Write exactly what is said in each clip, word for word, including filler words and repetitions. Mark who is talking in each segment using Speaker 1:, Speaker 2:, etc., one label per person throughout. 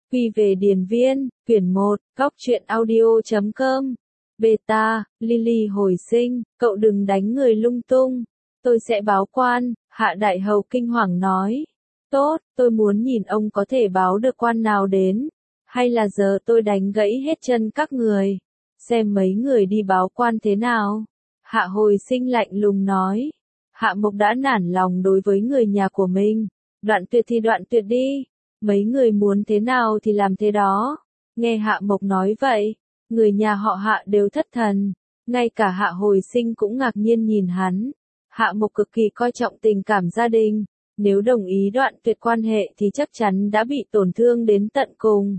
Speaker 1: Quy về điền viên, quyển một, góc truyện audio chấm com. Beta, Lily hồi sinh, cậu đừng đánh người lung tung. Tôi sẽ báo quan, Hạ Đại Hầu kinh hoàng nói. Tốt, tôi muốn nhìn ông có thể báo được quan nào đến. Hay là giờ tôi đánh gãy hết chân các người. Xem mấy người đi báo quan thế nào. Hạ hồi sinh lạnh lùng nói. Hạ Mộc đã nản lòng đối với người nhà của mình. Đoạn tuyệt thì đoạn tuyệt đi. Mấy người muốn thế nào thì làm thế đó. Nghe Hạ Mộc nói vậy, người nhà họ Hạ đều thất thần. Ngay cả Hạ hồi sinh cũng ngạc nhiên nhìn hắn. Hạ Mộc cực kỳ coi trọng tình cảm gia đình. Nếu đồng ý đoạn tuyệt quan hệ thì chắc chắn đã bị tổn thương đến tận cùng.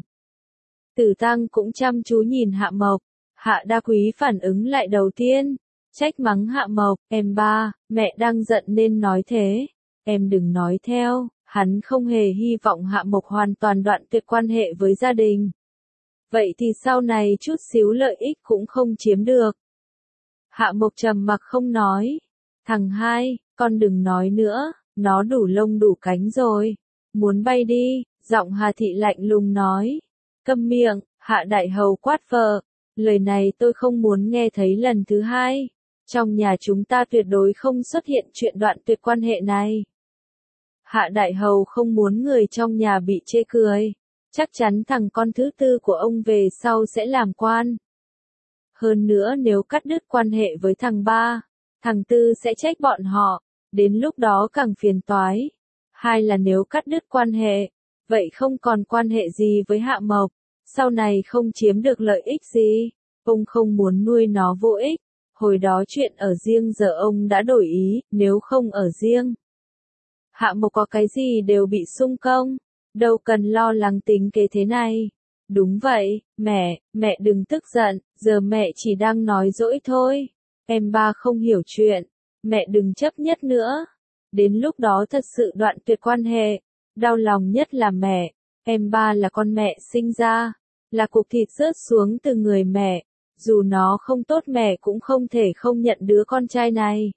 Speaker 1: Tử Tăng cũng chăm chú nhìn Hạ Mộc. Hạ Đa Quý phản ứng lại đầu tiên. Trách mắng Hạ Mộc, em ba, mẹ đang giận nên nói thế. Em đừng nói theo. Hắn không hề hy vọng Hạ Mộc hoàn toàn đoạn tuyệt quan hệ với gia đình. Vậy thì sau này chút xíu lợi ích cũng không chiếm được. Hạ Mộc trầm mặc không nói. Thằng hai, con đừng nói nữa, nó đủ lông đủ cánh rồi. Muốn bay đi, giọng Hà Thị lạnh lùng nói. Câm miệng, Hạ Đại Hầu quát vợ. Lời này tôi không muốn nghe thấy lần thứ hai. Trong nhà chúng ta tuyệt đối không xuất hiện chuyện đoạn tuyệt quan hệ này. Hạ Đại Hầu không muốn người trong nhà bị chê cười. Chắc chắn thằng con thứ tư của ông về sau sẽ làm quan. Hơn nữa nếu cắt đứt quan hệ với thằng ba, thằng tư sẽ trách bọn họ. Đến lúc đó càng phiền toái. Hai là nếu cắt đứt quan hệ, vậy không còn quan hệ gì với Hạ Mộc. Sau này không chiếm được lợi ích gì. Ông không muốn nuôi nó vô ích. Hồi đó chuyện ở riêng giờ ông đã đổi ý, nếu không ở riêng. Hạ Mộc có cái gì đều bị xung công, đâu cần lo lắng tính kế thế này. Đúng vậy, mẹ, mẹ đừng tức giận, giờ mẹ chỉ đang nói dỗi thôi. Em ba không hiểu chuyện, mẹ đừng chấp nhất nữa. Đến lúc đó thật sự đoạn tuyệt quan hệ, đau lòng nhất là mẹ. Em ba là con mẹ sinh ra, là cục thịt rớt xuống từ người mẹ. Dù nó không tốt mẹ cũng không thể không nhận đứa con trai này.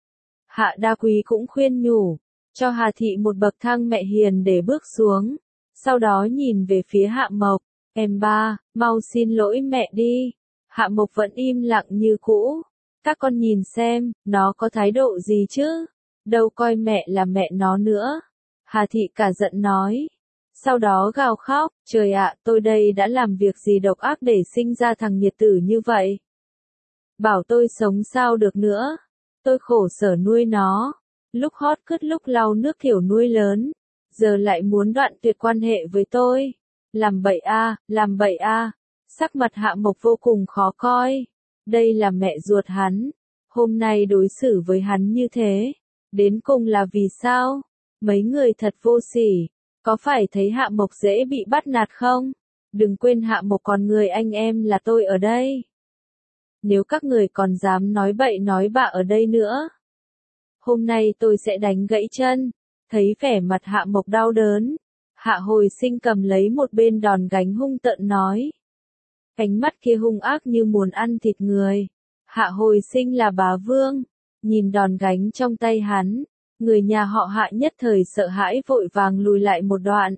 Speaker 1: Hạ Đa Quý cũng khuyên nhủ. Cho Hà Thị một bậc thang mẹ hiền để bước xuống. Sau đó nhìn về phía Hạ Mộc. Em ba, mau xin lỗi mẹ đi. Hạ Mộc vẫn im lặng như cũ. Các con nhìn xem, nó có thái độ gì chứ? Đâu coi mẹ là mẹ nó nữa. Hà Thị cả giận nói. Sau đó gào khóc, trời ạ, tôi đây đã làm việc gì độc ác để sinh ra thằng nghiệt tử như vậy? Bảo tôi sống sao được nữa? Tôi khổ sở nuôi nó. Lúc hót cứt lúc lau nước thiểu nuôi lớn, giờ lại muốn đoạn tuyệt quan hệ với tôi. Làm bậy a, à, làm bậy a. À. Sắc mặt Hạ Mộc vô cùng khó coi. Đây là mẹ ruột hắn. Hôm nay đối xử với hắn như thế. Đến cùng là vì sao? Mấy người thật vô sỉ. Có phải thấy Hạ Mộc dễ bị bắt nạt không? Đừng quên Hạ Mộc còn người anh em là tôi ở đây. Nếu các người còn dám nói bậy nói bạ ở đây nữa. Hôm nay tôi sẽ đánh gãy chân. Thấy vẻ mặt Hạ Mộc đau đớn. Hạ hồi sinh cầm lấy một bên đòn gánh hung tợn nói. Ánh mắt kia hung ác như muốn ăn thịt người. Hạ hồi sinh là bá vương. Nhìn đòn gánh trong tay hắn. Người nhà họ Hạ nhất thời sợ hãi vội vàng lùi lại một đoạn.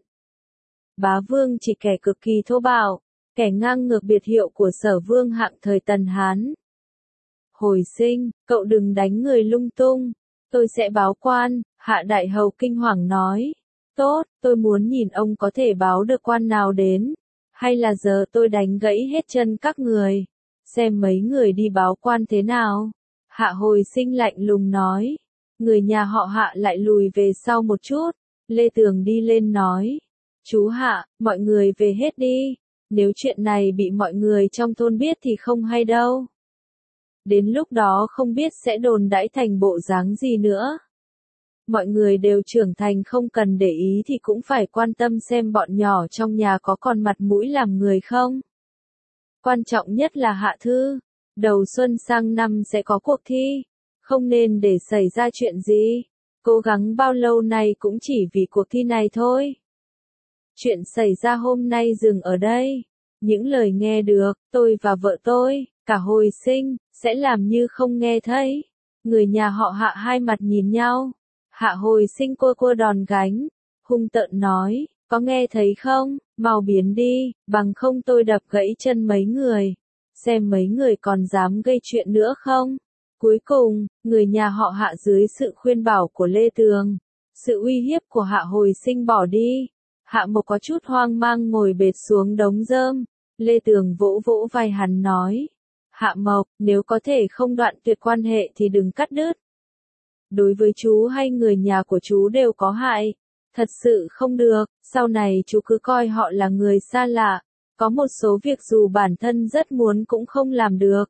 Speaker 1: Bá vương chỉ kẻ cực kỳ thô bạo. Kẻ ngang ngược biệt hiệu của Sở Vương hạng thời Tần Hán. Hồi sinh, cậu đừng đánh người lung tung. Tôi sẽ báo quan, Hạ Đại Hầu kinh hoàng nói. Tốt, tôi muốn nhìn ông có thể báo được quan nào đến. Hay là giờ tôi đánh gãy hết chân các người. Xem mấy người đi báo quan thế nào. Hạ hồi sinh lạnh lùng nói. Người nhà họ Hạ lại lùi về sau một chút. Lê Tường đi lên nói. Chú Hạ, mọi người về hết đi. Nếu chuyện này bị mọi người trong thôn biết thì không hay đâu. Đến lúc đó không biết sẽ đồn đãi thành bộ dáng gì nữa. Mọi người đều trưởng thành không cần để ý thì cũng phải quan tâm xem bọn nhỏ trong nhà có còn mặt mũi làm người không. Quan trọng nhất là Hạ Thư. Đầu xuân sang năm sẽ có cuộc thi. Không nên để xảy ra chuyện gì. Cố gắng bao lâu nay cũng chỉ vì cuộc thi này thôi. Chuyện xảy ra hôm nay dừng ở đây. Những lời nghe được, tôi và vợ tôi, cả hồi sinh, sẽ làm như không nghe thấy. Người nhà họ Hạ hai mặt nhìn nhau. Hạ hồi sinh cua cua đòn gánh. Hung tợn nói, có nghe thấy không? mau biến đi, bằng không tôi đập gãy chân mấy người. Xem mấy người còn dám gây chuyện nữa không? Cuối cùng, người nhà họ Hạ dưới sự khuyên bảo của Lê Tường, sự uy hiếp của Hạ Hồi Sinh bỏ đi. Hạ Mộc có chút hoang mang ngồi bệt xuống đống rơm. Lê Tường vỗ vỗ vai hắn nói. Hạ Mộc, nếu có thể không đoạn tuyệt quan hệ thì đừng cắt đứt. Đối với chú hay người nhà của chú đều có hại. Thật sự không được, sau này chú cứ coi họ là người xa lạ. Có một số việc dù bản thân rất muốn cũng không làm được.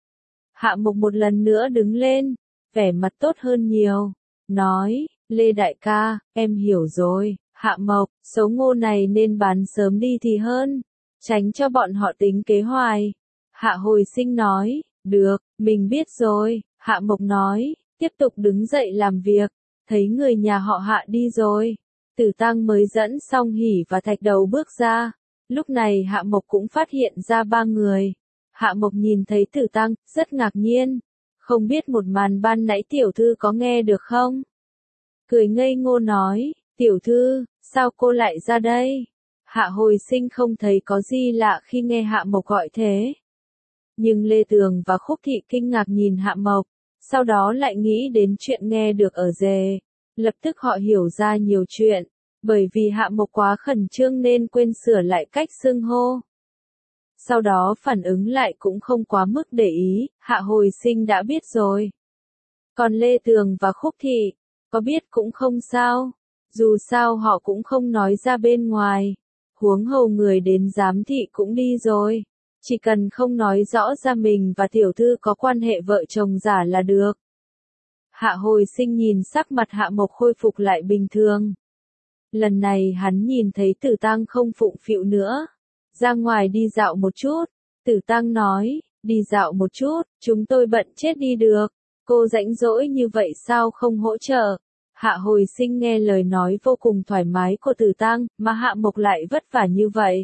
Speaker 1: Hạ Mộc một lần nữa đứng lên, vẻ mặt tốt hơn nhiều. Nói, Lê đại ca, em hiểu rồi, Hạ Mộc, số ngô này nên bán sớm đi thì hơn. Tránh cho bọn họ tính kế hoài. Hạ Hồi Sinh nói, được, mình biết rồi, Hạ Mộc nói, tiếp tục đứng dậy làm việc. Thấy người nhà họ Hạ đi rồi. Tử Tăng mới dẫn Song Hỷ và Thạch Đầu bước ra. Lúc này Hạ Mộc cũng phát hiện ra ba người. Hạ Mộc nhìn thấy Tử Tăng, rất ngạc nhiên. Không biết một màn ban nãy tiểu thư có nghe được không? Cười ngây ngô nói, tiểu thư, sao cô lại ra đây? Hạ Hồi Sinh không thấy có gì lạ khi nghe Hạ Mộc gọi thế. Nhưng Lê Tường và Khúc Thị kinh ngạc nhìn Hạ Mộc, sau đó lại nghĩ đến chuyện nghe được ở rề. Lập tức họ hiểu ra nhiều chuyện, bởi vì Hạ Mộc quá khẩn trương nên quên sửa lại cách xưng hô. Sau đó phản ứng lại cũng không quá mức để ý, Hạ Hồi Sinh đã biết rồi. Còn Lê Tường và Khúc Thị, có biết cũng không sao, dù sao họ cũng không nói ra bên ngoài. Huống hồ người đến giám thị cũng đi rồi, chỉ cần không nói rõ ra mình và tiểu thư có quan hệ vợ chồng giả là được. Hạ Hồi Sinh nhìn sắc mặt Hạ Mộc khôi phục lại bình thường. Lần này hắn nhìn thấy Tử Tăng không phụng phịu nữa. Ra ngoài đi dạo một chút. Tử Tăng nói, đi dạo một chút, chúng tôi bận chết đi được. Cô rảnh rỗi như vậy sao không hỗ trợ? Hạ Hồi Sinh nghe lời nói vô cùng thoải mái của Tử Tăng, mà Hạ Mộc lại vất vả như vậy.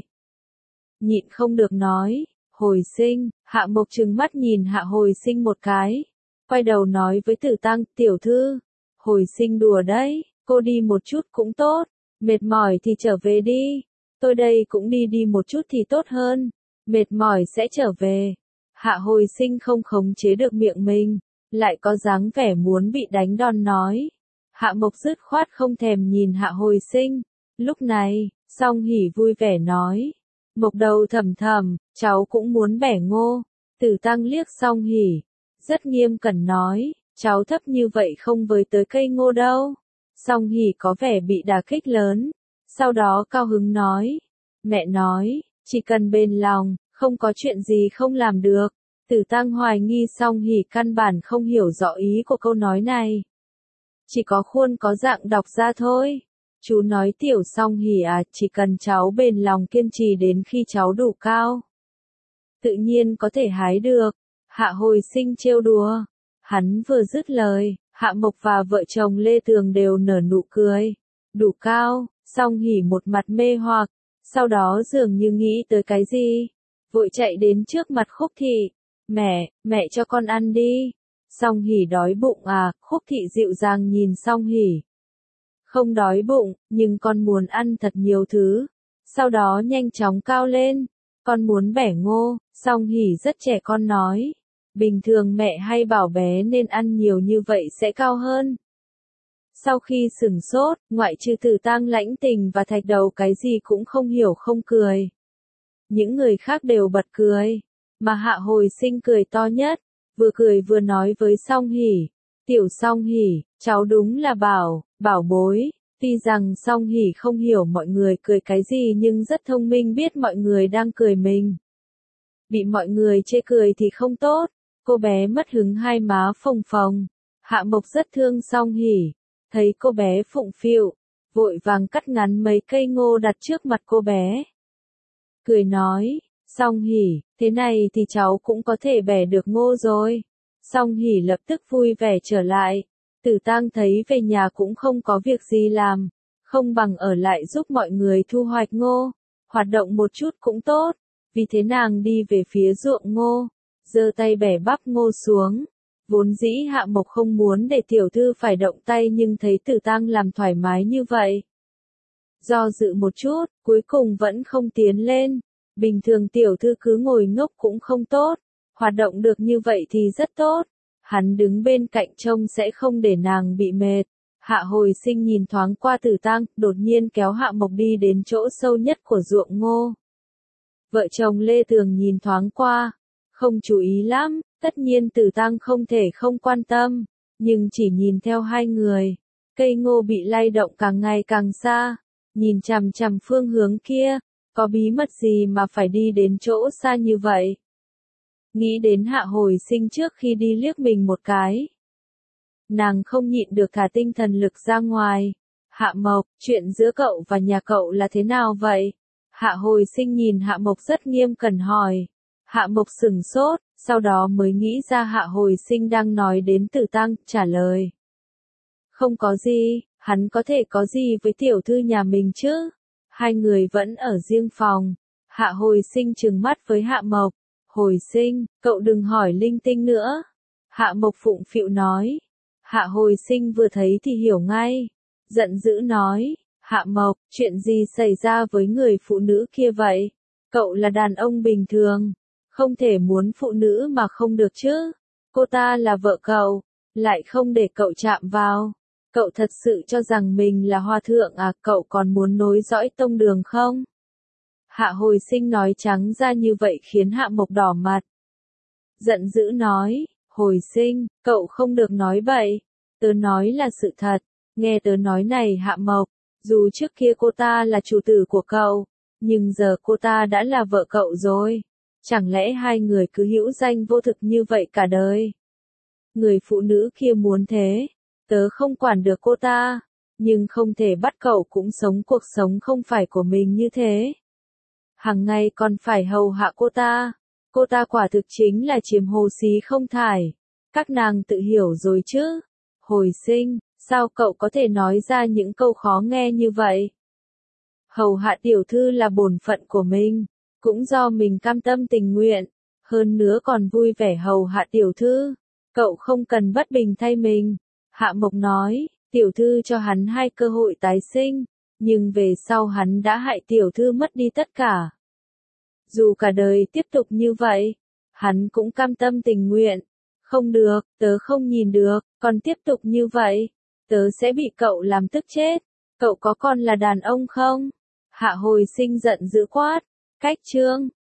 Speaker 1: Nhịn không được nói, Hồi Sinh, Hạ Mộc trừng mắt nhìn Hạ Hồi Sinh một cái. Quay đầu nói với Tử Tăng, tiểu thư, Hồi Sinh đùa đấy, cô đi một chút cũng tốt, mệt mỏi thì trở về đi, tôi đây cũng đi đi một chút thì tốt hơn, mệt mỏi sẽ trở về. Hạ Hồi Sinh không khống chế được miệng mình, lại có dáng vẻ muốn bị đánh đòn nói. Hạ Mộc dứt khoát không thèm nhìn Hạ Hồi Sinh. Lúc này, Song Hỷ vui vẻ nói, Mộc đầu thầm thầm, cháu cũng muốn bẻ ngô. Tử Tăng liếc Song Hỷ, rất nghiêm cẩn nói, cháu thấp như vậy không với tới cây ngô đâu. Song Hỷ có vẻ bị đả kích lớn, sau đó cao hứng nói, mẹ nói, chỉ cần bền lòng, không có chuyện gì không làm được. Tử Tăng hoài nghi Song Hỷ căn bản không hiểu rõ ý của câu nói này. Chỉ có khuôn có dạng đọc ra thôi. Chú nói tiểu Song Hỷ à, chỉ cần cháu bền lòng kiên trì đến khi cháu đủ cao, tự nhiên có thể hái được. Hạ Hồi Sinh trêu đùa. Hắn vừa dứt lời, Hạ Mộc và vợ chồng Lê Tường đều nở nụ cười. Đủ cao, Song Hỷ một mặt mê hoặc, sau đó dường như nghĩ tới cái gì, vội chạy đến trước mặt Khúc Thị. Mẹ, mẹ cho con ăn đi. Song Hỷ đói bụng à? Khúc Thị dịu dàng nhìn Song Hỷ. Không đói bụng, nhưng con muốn ăn thật nhiều thứ. Sau đó nhanh chóng cao lên. Con muốn bẻ ngô. Song Hỷ rất trẻ con nói. Bình thường mẹ hay bảo bé nên ăn nhiều như vậy sẽ cao hơn. Sau khi sửng sốt, ngoại trừ Tử Tăng Lãnh Tình và Thạch Đầu cái gì cũng không hiểu không cười. Những người khác đều bật cười. Mà Hạ Hồi Sinh cười to nhất. Vừa cười vừa nói với Song Hỷ. Tiểu Song Hỷ, cháu đúng là bảo, bảo bối. Tuy rằng Song Hỷ không hiểu mọi người cười cái gì nhưng rất thông minh biết mọi người đang cười mình. Bị mọi người chê cười thì không tốt. Cô bé mất hứng hai má phồng phồng. Hạ Mộc rất thương Song Hỷ. Thấy cô bé phụng phịu, vội vàng cắt ngắn mấy cây ngô đặt trước mặt cô bé. Cười nói, Song Hỷ, thế này thì cháu cũng có thể bẻ được ngô rồi. Song Hỷ lập tức vui vẻ trở lại. Tử Tăng thấy về nhà cũng không có việc gì làm, không bằng ở lại giúp mọi người thu hoạch ngô, hoạt động một chút cũng tốt. Vì thế nàng đi về phía ruộng ngô, giơ tay bẻ bắp ngô xuống. Vốn dĩ Hạ Mộc không muốn để tiểu thư phải động tay nhưng thấy Tử Tăng làm thoải mái như vậy. Do dự một chút, cuối cùng vẫn không tiến lên. Bình thường tiểu thư cứ ngồi ngốc cũng không tốt, hoạt động được như vậy thì rất tốt. Hắn đứng bên cạnh trông sẽ không để nàng bị mệt. Hạ Hồi Sinh nhìn thoáng qua Tử Tăng, đột nhiên kéo Hạ Mộc đi đến chỗ sâu nhất của ruộng ngô. Vợ chồng Lê Tường nhìn thoáng qua, không chú ý lắm, tất nhiên Tử Tăng không thể không quan tâm, nhưng chỉ nhìn theo hai người. Cây ngô bị lay động càng ngày càng xa, nhìn chằm chằm phương hướng kia, có bí mật gì mà phải đi đến chỗ xa như vậy? Nghĩ đến Hạ Hồi Sinh trước khi đi liếc mình một cái. Nàng không nhịn được thả tinh thần lực ra ngoài. Hạ Mộc, chuyện giữa cậu và nhà cậu là thế nào vậy? Hạ Hồi Sinh nhìn Hạ Mộc rất nghiêm cẩn hỏi. Hạ Mộc sửng sốt, sau đó mới nghĩ ra Hạ Hồi Sinh đang nói đến Tử Tăng, trả lời. Không có gì, hắn có thể có gì với tiểu thư nhà mình chứ? Hai người vẫn ở riêng phòng. Hạ Hồi Sinh trừng mắt với Hạ Mộc. Hồi Sinh, cậu đừng hỏi linh tinh nữa. Hạ Mộc phụng phịu nói. Hạ Hồi Sinh vừa thấy thì hiểu ngay. Giận dữ nói. Hạ Mộc, chuyện gì xảy ra với người phụ nữ kia vậy? Cậu là đàn ông bình thường. Không thể muốn phụ nữ mà không được chứ. Cô ta là vợ cậu. Lại không để cậu chạm vào. Cậu thật sự cho rằng mình là hòa thượng à? Cậu còn muốn nối dõi tông đường không? Hạ Hồi Sinh nói trắng ra như vậy khiến Hạ Mộc đỏ mặt. Giận dữ nói, Hồi Sinh, cậu không được nói bậy. Tớ nói là sự thật. Nghe tớ nói này Hạ Mộc, dù trước kia cô ta là chủ tử của cậu, nhưng giờ cô ta đã là vợ cậu rồi. Chẳng lẽ hai người cứ hữu danh vô thực như vậy cả đời? Người phụ nữ kia muốn thế, tớ không quản được cô ta, nhưng không thể bắt cậu cũng sống cuộc sống không phải của mình như thế. Hàng ngày còn phải hầu hạ cô ta. Cô ta quả thực chính là chiếm hồ xí không thải. Các nàng tự hiểu rồi chứ. Hồi Sinh, sao cậu có thể nói ra những câu khó nghe như vậy? Hầu hạ tiểu thư là bổn phận của mình, cũng do mình cam tâm tình nguyện, hơn nữa còn vui vẻ hầu hạ tiểu thư. Cậu không cần bất bình thay mình. Hạ Mộc nói, tiểu thư cho hắn hai cơ hội tái sinh, nhưng về sau hắn đã hại tiểu thư mất đi tất cả. Dù cả đời tiếp tục như vậy, hắn cũng cam tâm tình nguyện. Không được, tớ không nhìn được, còn tiếp tục như vậy, tớ sẽ bị cậu làm tức chết. Cậu có còn là đàn ông không? Hạ Hồi Sinh giận dữ quát. Cách chương